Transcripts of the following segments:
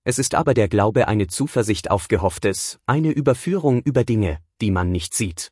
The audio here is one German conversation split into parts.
Es ist aber der Glaube eine Zuversicht auf Gehofftes, eine Überführung über Dinge, die man nicht sieht.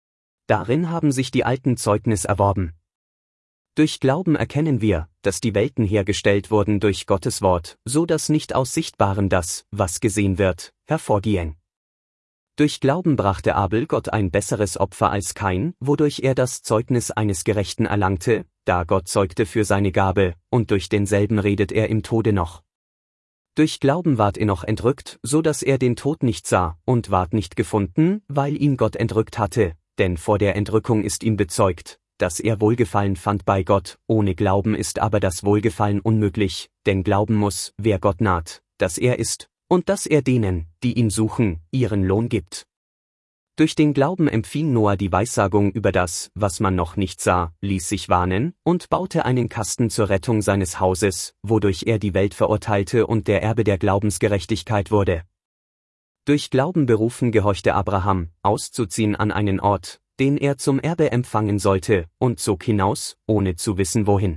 Darin haben sich die Alten Zeugnis erworben. Durch Glauben erkennen wir, dass die Welten hergestellt wurden durch Gottes Wort, so dass nicht aus Sichtbarem das, was gesehen wird, hervorging. Durch Glauben brachte Abel Gott ein besseres Opfer als Kain, wodurch er das Zeugnis eines Gerechten erlangte, da Gott zeugte für seine Gabe, und durch denselben redet er im Tode noch. Durch Glauben ward Enoch entrückt, so dass er den Tod nicht sah, und ward nicht gefunden, weil ihn Gott entrückt hatte, denn vor der Entrückung ist ihm bezeugt, dass er Wohlgefallen fand bei Gott, ohne Glauben ist aber das Wohlgefallen unmöglich, denn glauben muss, wer Gott naht, dass er ist, und dass er denen, die ihn suchen, ihren Lohn gibt. Durch den Glauben empfing Noah die Weissagung über das, was man noch nicht sah, ließ sich warnen, und baute einen Kasten zur Rettung seines Hauses, wodurch er die Welt verurteilte und der Erbe der Glaubensgerechtigkeit wurde. Durch Glauben berufen gehorchte Abraham, auszuziehen an einen Ort, den er zum Erbe empfangen sollte, und zog hinaus, ohne zu wissen wohin.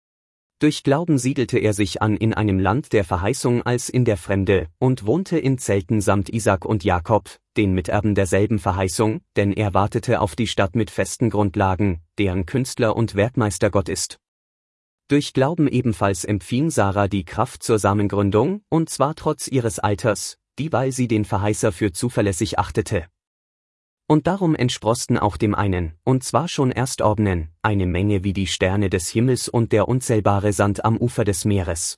Durch Glauben siedelte er sich an in einem Land der Verheißung als in der Fremde, und wohnte in Zelten samt Isaak und Jakob, den Miterben derselben Verheißung, denn er wartete auf die Stadt mit festen Grundlagen, deren Künstler und Werkmeister Gott ist. Durch Glauben ebenfalls empfing Sarah die Kraft zur Samengründung, und zwar trotz ihres Alters, dieweil sie den Verheißer für zuverlässig achtete. Und darum entsproßten auch dem einen, und zwar schon Erstorbenen, eine Menge wie die Sterne des Himmels und der unzählbare Sand am Ufer des Meeres.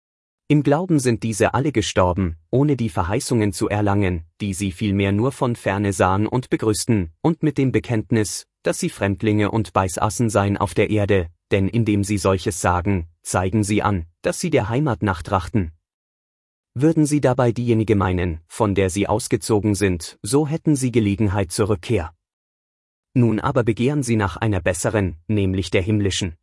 Im Glauben sind diese alle gestorben, ohne die Verheißungen zu erlangen, die sie vielmehr nur von Ferne sahen und begrüßten, und mit dem Bekenntnis, dass sie Fremdlinge und Beißassen seien auf der Erde, denn indem sie solches sagen, zeigen sie an, dass sie der Heimat nachtrachten. Würden sie dabei diejenige meinen, von der sie ausgezogen sind, so hätten sie Gelegenheit zur Rückkehr. Nun aber begehren sie nach einer besseren, nämlich der himmlischen.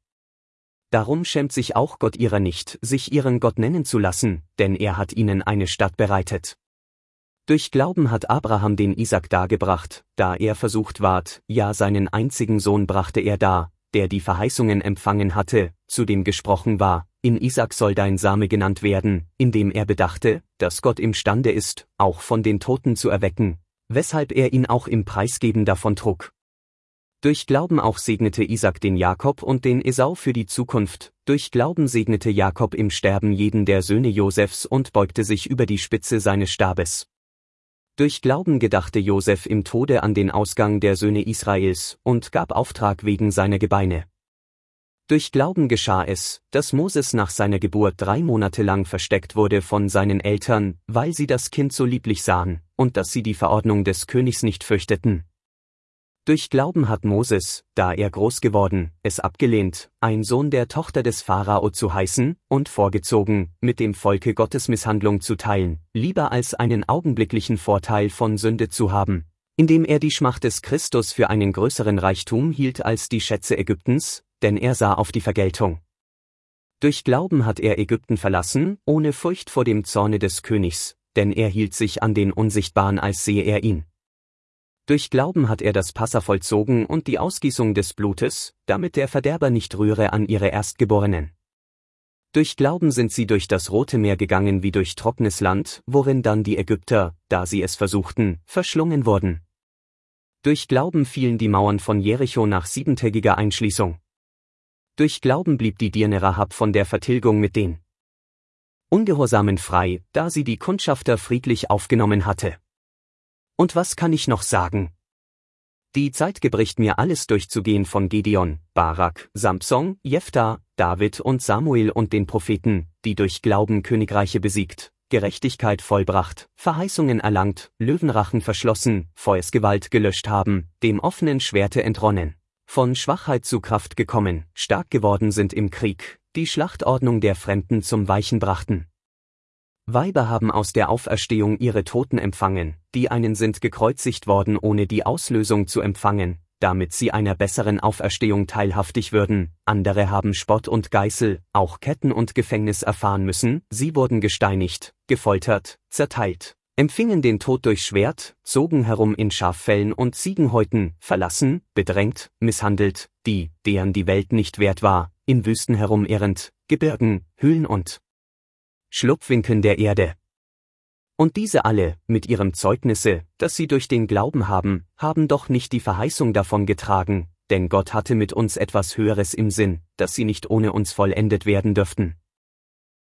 Darum schämt sich auch Gott ihrer nicht, sich ihren Gott nennen zu lassen, denn er hat ihnen eine Stadt bereitet. Durch Glauben hat Abraham den Isaak dargebracht, da er versucht ward, ja seinen einzigen Sohn brachte er dar, der die Verheißungen empfangen hatte, zu dem gesprochen war, in Isaak soll dein Same genannt werden, indem er bedachte, dass Gott imstande ist, auch von den Toten zu erwecken, weshalb er ihn auch im Preisgeben davontrug. Durch Glauben auch segnete Isaak den Jakob und den Esau für die Zukunft, durch Glauben segnete Jakob im Sterben jeden der Söhne Josefs und beugte sich über die Spitze seines Stabes. Durch Glauben gedachte Josef im Tode an den Ausgang der Söhne Israels und gab Auftrag wegen seiner Gebeine. Durch Glauben geschah es, dass Moses nach seiner Geburt 3 Monate lang versteckt wurde von seinen Eltern, weil sie das Kind so lieblich sahen, und dass sie die Verordnung des Königs nicht fürchteten. Durch Glauben hat Moses, da er groß geworden, es abgelehnt, ein Sohn der Tochter des Pharao zu heißen, und vorgezogen, mit dem Volke Gottes Misshandlung zu teilen, lieber als einen augenblicklichen Vorteil von Sünde zu haben, indem er die Schmach des Christus für einen größeren Reichtum hielt als die Schätze Ägyptens, denn er sah auf die Vergeltung. Durch Glauben hat er Ägypten verlassen, ohne Furcht vor dem Zorne des Königs, denn er hielt sich an den Unsichtbaren, als sehe er ihn. Durch Glauben hat er das Passa vollzogen und die Ausgießung des Blutes, damit der Verderber nicht rühre an ihre Erstgeborenen. Durch Glauben sind sie durch das Rote Meer gegangen wie durch trockenes Land, worin dann die Ägypter, da sie es versuchten, verschlungen wurden. Durch Glauben fielen die Mauern von Jericho nach 7-tägiger Einschließung. Durch Glauben blieb die Dirne Rahab von der Vertilgung mit den Ungehorsamen frei, da sie die Kundschafter friedlich aufgenommen hatte. Und was kann ich noch sagen? Die Zeit gebricht mir alles durchzugehen von Gideon, Barak, Samson, Jephthah, David und Samuel und den Propheten, die durch Glauben Königreiche besiegt, Gerechtigkeit vollbracht, Verheißungen erlangt, Löwenrachen verschlossen, Feuersgewalt gelöscht haben, dem offenen Schwerte entronnen, von Schwachheit zu Kraft gekommen, stark geworden sind im Krieg, die Schlachtordnung der Fremden zum Weichen brachten. Weiber haben aus der Auferstehung ihre Toten empfangen, die einen sind gekreuzigt worden, ohne die Auslösung zu empfangen, damit sie einer besseren Auferstehung teilhaftig würden, andere haben Spott und Geißel, auch Ketten und Gefängnis erfahren müssen, sie wurden gesteinigt, gefoltert, zerteilt, empfingen den Tod durch Schwert, zogen herum in Schaffellen und Ziegenhäuten, verlassen, bedrängt, misshandelt, deren die Welt nicht wert war, in Wüsten herumirrend, Gebirgen, Höhlen und Schlupfwinkeln der Erde. Und diese alle, mit ihrem Zeugnisse, das sie durch den Glauben haben, haben doch nicht die Verheißung davon getragen, denn Gott hatte mit uns etwas Höheres im Sinn, dass sie nicht ohne uns vollendet werden dürften.